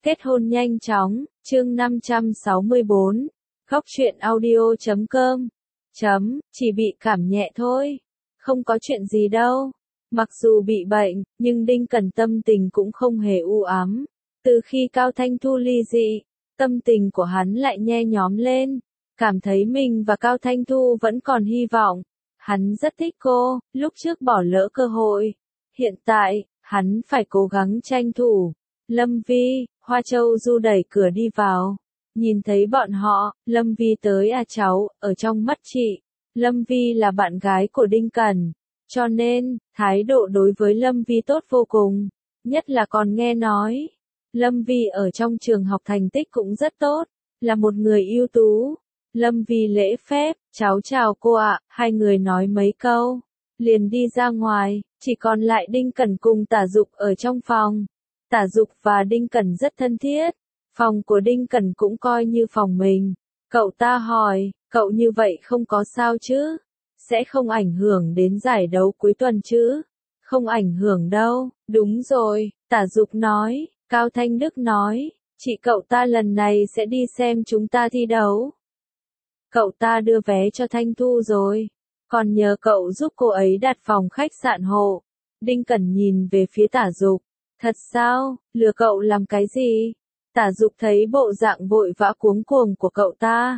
Kết hôn nhanh chóng, chương 564, Khóc chuyện audio.com. Chỉ bị cảm nhẹ thôi. Không có chuyện gì đâu. Mặc dù bị bệnh, nhưng Đinh Cẩn tâm tình cũng không hề u ám. Từ khi Cao Thanh Thu ly dị, tâm tình của hắn lại nhe nhóm lên. Cảm thấy mình và Cao Thanh Thu vẫn còn hy vọng. Hắn rất thích cô, lúc trước bỏ lỡ cơ hội. Hiện tại, hắn phải cố gắng tranh thủ. Lâm Vi, Hoa Châu Du đẩy cửa đi vào. Nhìn thấy bọn họ, Lâm Vi tới à cháu, ở trong mắt chị. Lâm Vi là bạn gái của Đinh Cẩn. Cho nên, thái độ đối với Lâm Vi tốt vô cùng. Nhất là còn nghe nói. Lâm Vi ở trong trường học thành tích cũng rất tốt. Là một người ưu tú. Lâm Vi lễ phép, cháu chào cô ạ, hai người nói mấy câu. Liền đi ra ngoài, chỉ còn lại Đinh Cẩn cùng Tả Dục ở trong phòng. Tả Dục và Đinh Cẩn rất thân thiết. Phòng của Đinh Cẩn cũng coi như phòng mình. Cậu ta hỏi, cậu như vậy không có sao chứ? Sẽ không ảnh hưởng đến giải đấu cuối tuần chứ? Không ảnh hưởng đâu, đúng rồi, Tả Dục nói. Cao Thanh Đức nói, chị cậu ta lần này sẽ đi xem chúng ta thi đấu. Cậu ta đưa vé cho Thanh Thu rồi. Còn nhờ cậu giúp cô ấy đặt phòng khách sạn hộ. Đinh Cẩn nhìn về phía Tả Dục. Thật sao, lừa cậu làm cái gì? Tả Dục thấy bộ dạng vội vã cuống cuồng của cậu ta.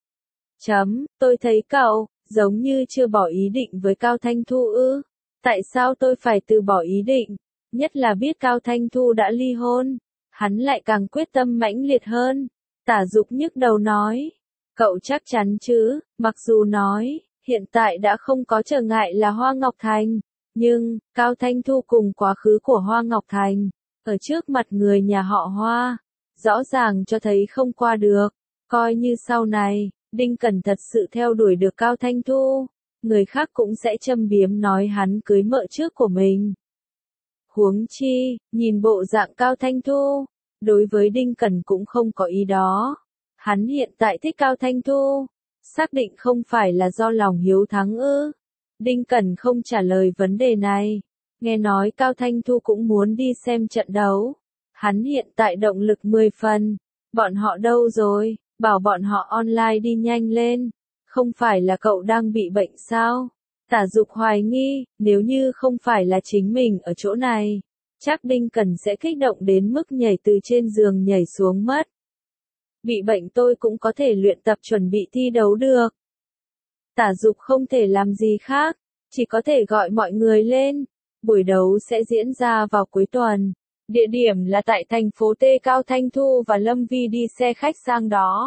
Tôi thấy cậu, giống như chưa bỏ ý định với Cao Thanh Thu ư. Tại sao tôi phải từ bỏ ý định? Nhất là biết Cao Thanh Thu đã ly hôn. Hắn lại càng quyết tâm mãnh liệt hơn. Tả Dục nhức đầu nói. Cậu chắc chắn chứ, mặc dù nói, hiện tại đã không có trở ngại là Hoa Ngọc Thành. Nhưng, Cao Thanh Thu cùng quá khứ của Hoa Ngọc Thành, ở trước mặt người nhà họ Hoa, rõ ràng cho thấy không qua được. Coi như sau này, Đinh Cẩn thật sự theo đuổi được Cao Thanh Thu, người khác cũng sẽ châm biếm nói hắn cưới mợ trước của mình. Huống chi, nhìn bộ dạng Cao Thanh Thu, đối với Đinh Cẩn cũng không có ý đó. Hắn hiện tại thích Cao Thanh Thu, xác định không phải là do lòng hiếu thắng ư. Đinh Cẩn không trả lời vấn đề này. Nghe nói Cao Thanh Thu cũng muốn đi xem trận đấu. Hắn hiện tại động lực 10 phần. Bọn họ đâu rồi? Bảo bọn họ online đi nhanh lên. Không phải là cậu đang bị bệnh sao? Tả Dục hoài nghi, nếu như không phải là chính mình ở chỗ này, chắc Đinh Cẩn sẽ kích động đến mức nhảy từ trên giường nhảy xuống mất. Bị bệnh tôi cũng có thể luyện tập chuẩn bị thi đấu được. Tả Dục không thể làm gì khác, chỉ có thể gọi mọi người lên. Buổi đấu sẽ diễn ra vào cuối tuần. Địa điểm là tại thành phố T. Cao Thanh Thu và Lâm Vi đi xe khách sang đó.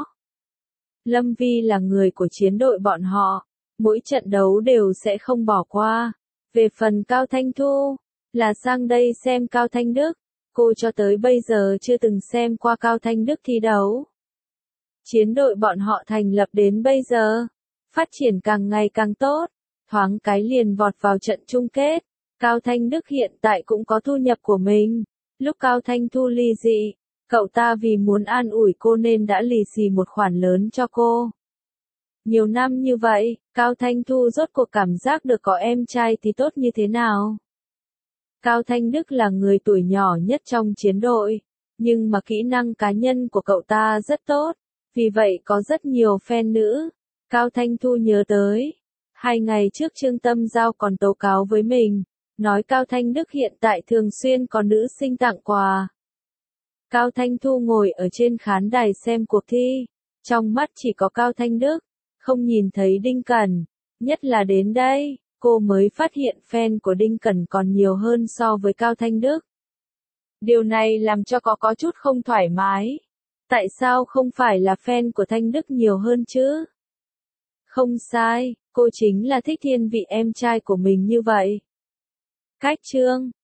Lâm Vi là người của chiến đội bọn họ. Mỗi trận đấu đều sẽ không bỏ qua. Về phần Cao Thanh Thu, là sang đây xem Cao Thanh Đức. Cô cho tới bây giờ chưa từng xem qua Cao Thanh Đức thi đấu. Chiến đội bọn họ thành lập đến bây giờ, phát triển càng ngày càng tốt, thoáng cái liền vọt vào trận chung kết. Cao Thanh Đức hiện tại cũng có thu nhập của mình. Lúc Cao Thanh Thu ly dị, cậu ta vì muốn an ủi cô nên đã lì xì một khoản lớn cho cô. Nhiều năm như vậy, Cao Thanh Thu rốt cuộc cảm giác được có em trai thì tốt như thế nào. Cao Thanh Đức là người tuổi nhỏ nhất trong chiến đội, nhưng mà kỹ năng cá nhân của cậu ta rất tốt. Vì vậy có rất nhiều fan nữ. Cao Thanh Thu nhớ tới. 2 ngày trước Trương Tâm Giao còn tố cáo với mình. Nói Cao Thanh Đức hiện tại thường xuyên có nữ sinh tặng quà. Cao Thanh Thu ngồi ở trên khán đài xem cuộc thi. Trong mắt chỉ có Cao Thanh Đức. Không nhìn thấy Đinh Cẩn. Nhất là đến đây, cô mới phát hiện fan của Đinh Cẩn còn nhiều hơn so với Cao Thanh Đức. Điều này làm cho có chút không thoải mái. Tại sao không phải là fan của Thanh Đức nhiều hơn chứ? Không sai, cô chính là thích thiên vị em trai của mình như vậy. Cách chương